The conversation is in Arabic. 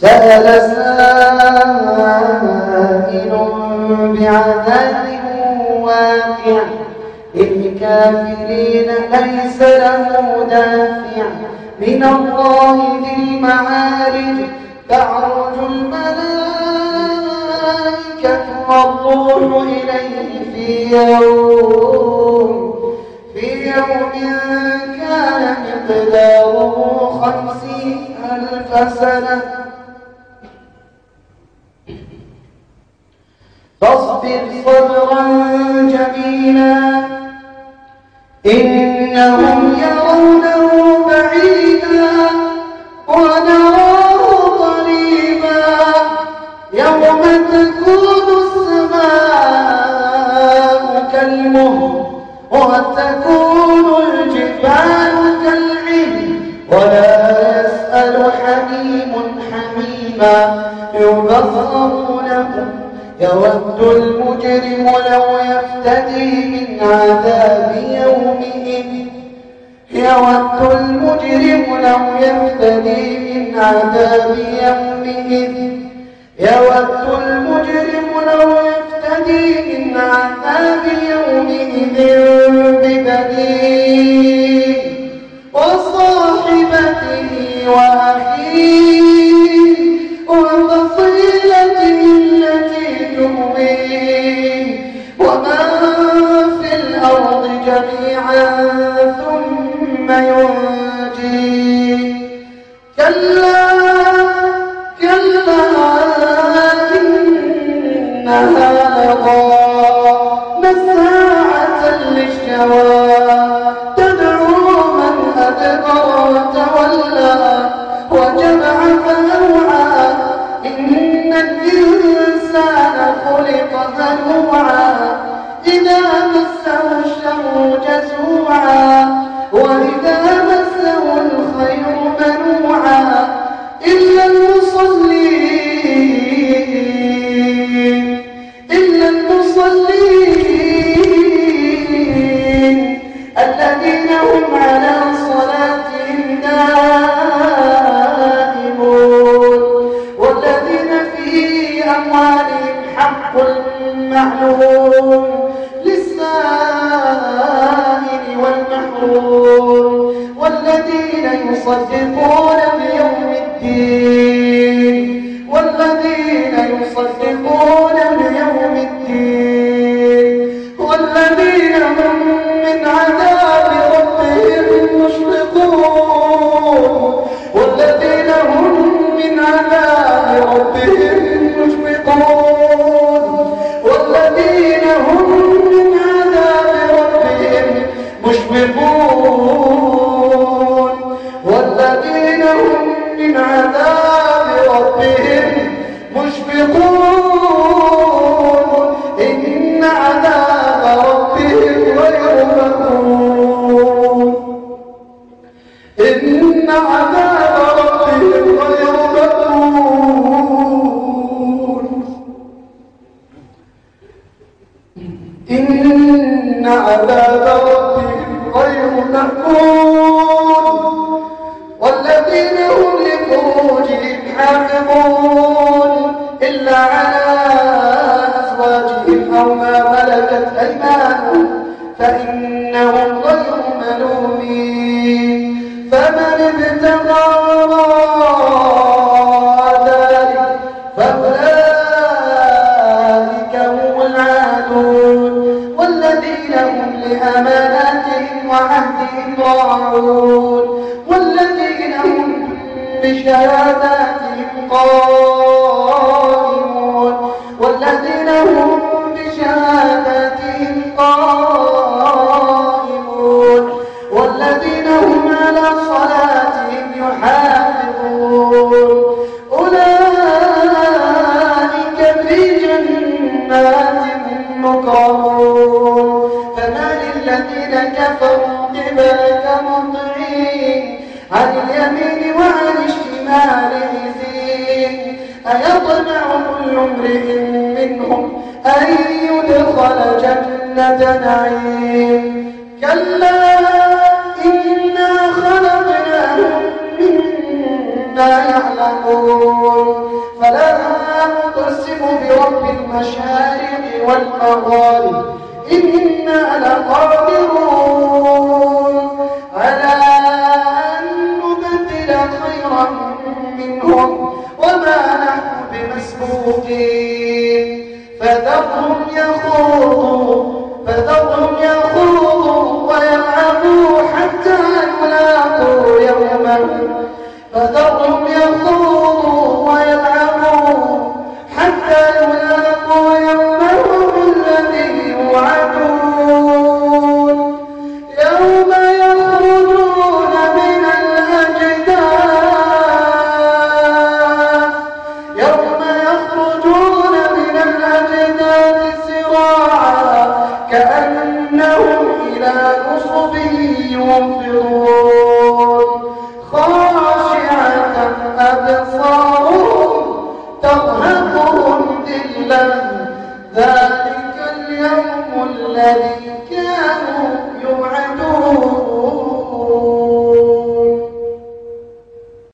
سأل سائل بعذاب واقع للكافرين ليس له دافع من الله ذي المعارج تعرج الملائكة والروح إليه في يوم كان مقداره 50,000 سنة فاصبر صبرا جميلا إنهم يرونه بعيدا ونراه قريبا يوم تكون السماء كالمهل وتكون الجبال كالعهن ولا يسأل حميم حميما يبصرونهم يود المجرم لو يفتدي من عذاب يومئذ ببنيه وصاحبته وأخيه وفصيلته التي تؤويه ومن في الأرض جميعا ثم ينجيه كلا إنها لظى نزاعة للشوى تدعو من أدبر وتولى وجمع فأوعى إن الإنسان خلق هلوعا إذا مسه الشر جزوعا وإذا مسه الخير منوعا إلا المصلين الذين هم على صلاتهم دائمون والذين في أموالهم حق معلوم للسائل والمحروم والذين يصدقون بيوم الدين والذين هم من عذاب ربهم مشفقون والذين هم من عذاب ربهم مشفقون والذين هم من عذاب ربهم مشفقون والذين هم من عذاب ربهم مشفقون إن عذاب ربهم غير مأمون إن عذاب ربهم غير مأمون إن عذاب ربهم غير مأمون والذين هم لفروجهم حافظون إلا على أزواجهم أو ما ملكت أيمانهم فإنهم غير ملومين فمن ابتغى وراء ذلك فأولئك هم العادون والذين هم لأماناتهم وعهدهم راعون والذين هم بشهاداتهم قائمون والذين هم بشهاداتهم قائمون والذين هم على صلاتهم يحافظون أولئك في جنات مكرمون فما للذين كفروا قبلك مهطعين عن اليمين وعن الشمال عزين أيطمع كل امرئ منهم أن يدخل جنة نعيم كلا إنا خلقناهم مما لا يعلمون فلا أقسم برب المشارق والمغارب إنا لقادرون على أن نبدل خيرا منهم وما نحن بمسبوقين فذرهم يخوضوا ويلعبوا حتى يلاقوا يومهم الذي يوعدون يوم يخرجون من الأجداث سراعا كأنهم إلى نصب يوفضون خاشعة أبصارهم ترهقهم ذلة ذلك اليوم الذي